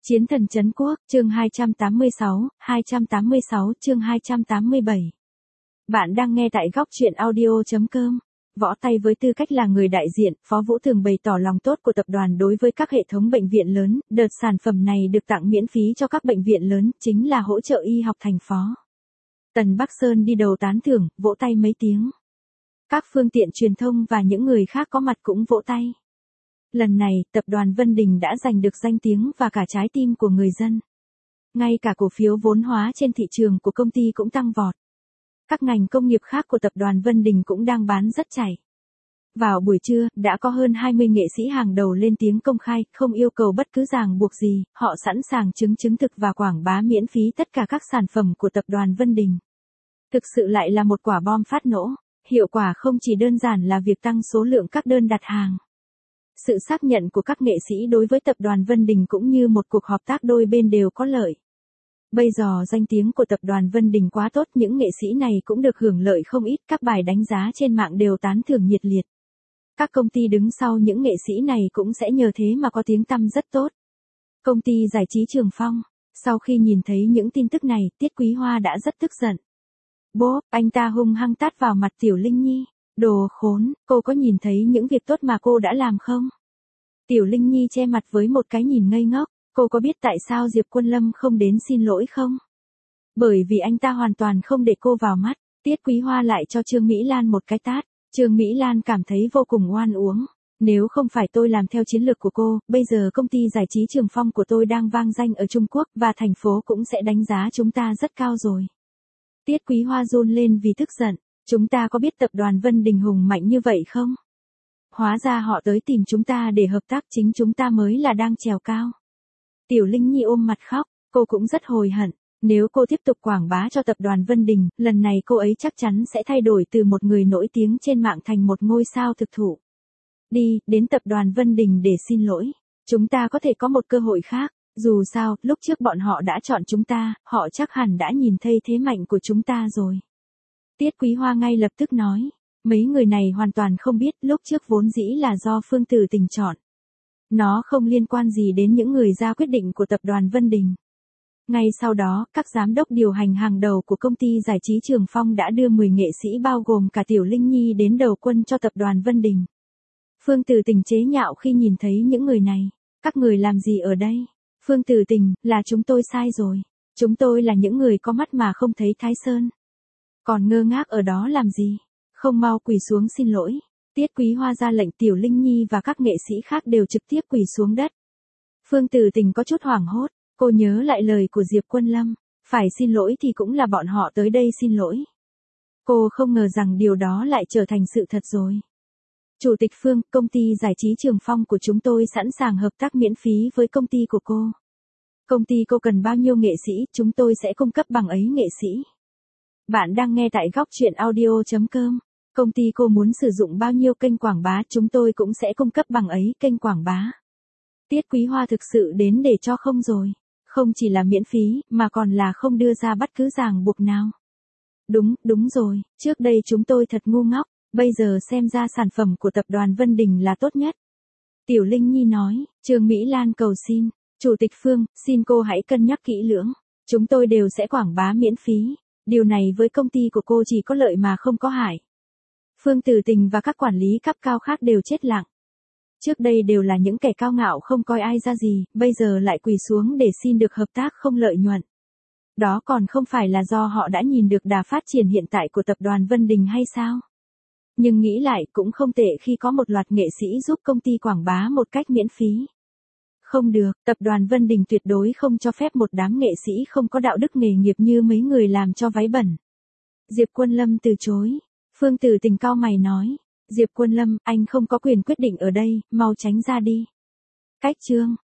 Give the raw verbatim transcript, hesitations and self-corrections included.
Chiến thần trấn quốc, chương hai trăm tám mươi sáu, hai trăm tám mươi sáu, chương hai trăm tám mươi bảy. Bạn đang nghe tại góc truyện audio chấm com. Võ Tay với tư cách là người đại diện, Phó Vũ thường bày tỏ lòng tốt của tập đoàn đối với các hệ thống bệnh viện lớn, đợt sản phẩm này được tặng miễn phí cho các bệnh viện lớn, chính là hỗ trợ y học thành phó. Tần Bắc Sơn đi đầu tán thưởng, vỗ tay mấy tiếng. Các phương tiện truyền thông và những người khác có mặt cũng vỗ tay. Lần này, tập đoàn Vân Đình đã giành được danh tiếng và cả trái tim của người dân. Ngay cả cổ phiếu vốn hóa trên thị trường của công ty cũng tăng vọt. Các ngành công nghiệp khác của tập đoàn Vân Đình cũng đang bán rất chảy. Vào buổi trưa, đã có hơn hai mươi nghệ sĩ hàng đầu lên tiếng công khai, không yêu cầu bất cứ ràng buộc gì, họ sẵn sàng chứng chứng thực và quảng bá miễn phí tất cả các sản phẩm của tập đoàn Vân Đình. Thực sự lại là một quả bom phát nổ, hiệu quả không chỉ đơn giản là việc tăng số lượng các đơn đặt hàng. Sự xác nhận của các nghệ sĩ đối với tập đoàn Vân Đình cũng như một cuộc hợp tác đôi bên đều có lợi. Bây giờ danh tiếng của tập đoàn Vân Đình quá tốt, những nghệ sĩ này cũng được hưởng lợi không ít, các bài đánh giá trên mạng đều tán thưởng nhiệt liệt. Các công ty đứng sau những nghệ sĩ này cũng sẽ nhờ thế mà có tiếng tăm rất tốt. Công ty giải trí Trường Phong, sau khi nhìn thấy những tin tức này, Tiết Quý Hoa đã rất tức giận. Bố, anh ta hung hăng tát vào mặt Tiểu Linh Nhi. Đồ khốn, cô có nhìn thấy những việc tốt mà cô đã làm không? Tiểu Linh Nhi che mặt với một cái nhìn ngây ngốc, cô có biết tại sao Diệp Quân Lâm không đến xin lỗi không? Bởi vì anh ta hoàn toàn không để cô vào mắt. Tiết Quý Hoa lại cho Trương Mỹ Lan một cái tát, Trương Mỹ Lan cảm thấy vô cùng oan uống. Nếu không phải tôi làm theo chiến lược của cô, bây giờ công ty giải trí Trường Phong của tôi đang vang danh ở Trung Quốc và thành phố cũng sẽ đánh giá chúng ta rất cao rồi. Tiết Quý Hoa run lên vì tức giận. Chúng ta có biết tập đoàn Vân Đình hùng mạnh như vậy không? Hóa ra họ tới tìm chúng ta để hợp tác, chính chúng ta mới là đang trèo cao. Tiểu Linh Nhi ôm mặt khóc, cô cũng rất hối hận. Nếu cô tiếp tục quảng bá cho tập đoàn Vân Đình, lần này cô ấy chắc chắn sẽ thay đổi từ một người nổi tiếng trên mạng thành một ngôi sao thực thụ. Đi, đến tập đoàn Vân Đình để xin lỗi. Chúng ta có thể có một cơ hội khác. Dù sao, lúc trước bọn họ đã chọn chúng ta, họ chắc hẳn đã nhìn thấy thế mạnh của chúng ta rồi. Tiết Quý Hoa ngay lập tức nói, mấy người này hoàn toàn không biết lúc trước vốn dĩ là do Phương Tử Tình chọn. Nó không liên quan gì đến những người ra quyết định của tập đoàn Vân Đình. Ngay sau đó, các giám đốc điều hành hàng đầu của công ty giải trí Trường Phong đã đưa mười nghệ sĩ bao gồm cả Tiểu Linh Nhi đến đầu quân cho tập đoàn Vân Đình. Phương Tử Tình chế nhạo khi nhìn thấy những người này. Các người làm gì ở đây? Phương Tử Tình, là chúng tôi sai rồi. Chúng tôi là những người có mắt mà không thấy Thái Sơn. Còn ngơ ngác ở đó làm gì? Không mau quỳ xuống xin lỗi. Tiết Quý Hoa ra lệnh, Tiểu Linh Nhi và các nghệ sĩ khác đều trực tiếp quỳ xuống đất. Phương Tử Tình có chút hoảng hốt, cô nhớ lại lời của Diệp Quân Lâm, phải xin lỗi thì cũng là bọn họ tới đây xin lỗi. Cô không ngờ rằng điều đó lại trở thành sự thật rồi. Chủ tịch Phương, công ty giải trí Trường Phong của chúng tôi sẵn sàng hợp tác miễn phí với công ty của cô. Công ty cô cần bao nhiêu nghệ sĩ, chúng tôi sẽ cung cấp bằng ấy nghệ sĩ. Bạn đang nghe tại góc truyện audio chấm com. Công ty cô muốn sử dụng bao nhiêu kênh quảng bá, chúng tôi cũng sẽ cung cấp bằng ấy kênh quảng bá. Tiết Quý Hoa thực sự đến để cho không rồi. Không chỉ là miễn phí, mà còn là không đưa ra bất cứ ràng buộc nào. Đúng, đúng rồi, trước đây chúng tôi thật ngu ngốc, bây giờ xem ra sản phẩm của tập đoàn Vân Đình là tốt nhất. Tiểu Linh Nhi nói, Trương Mỹ Lan cầu xin, Chủ tịch Phương, xin cô hãy cân nhắc kỹ lưỡng. Chúng tôi đều sẽ quảng bá miễn phí. Điều này với công ty của cô chỉ có lợi mà không có hại. Phương Tử Tình và các quản lý cấp cao khác đều chết lặng. Trước đây đều là những kẻ cao ngạo không coi ai ra gì, bây giờ lại quỳ xuống để xin được hợp tác không lợi nhuận. Đó còn không phải là do họ đã nhìn được đà phát triển hiện tại của tập đoàn Vân Đình hay sao? Nhưng nghĩ lại cũng không tệ khi có một loạt nghệ sĩ giúp công ty quảng bá một cách miễn phí. Không được, tập đoàn Vân Đình tuyệt đối không cho phép một đám nghệ sĩ không có đạo đức nghề nghiệp như mấy người làm cho váy bẩn. Diệp Quân Lâm từ chối. Phương Tử Tình cau mày nói, Diệp Quân Lâm, anh không có quyền quyết định ở đây, mau tránh ra đi. Cách chương.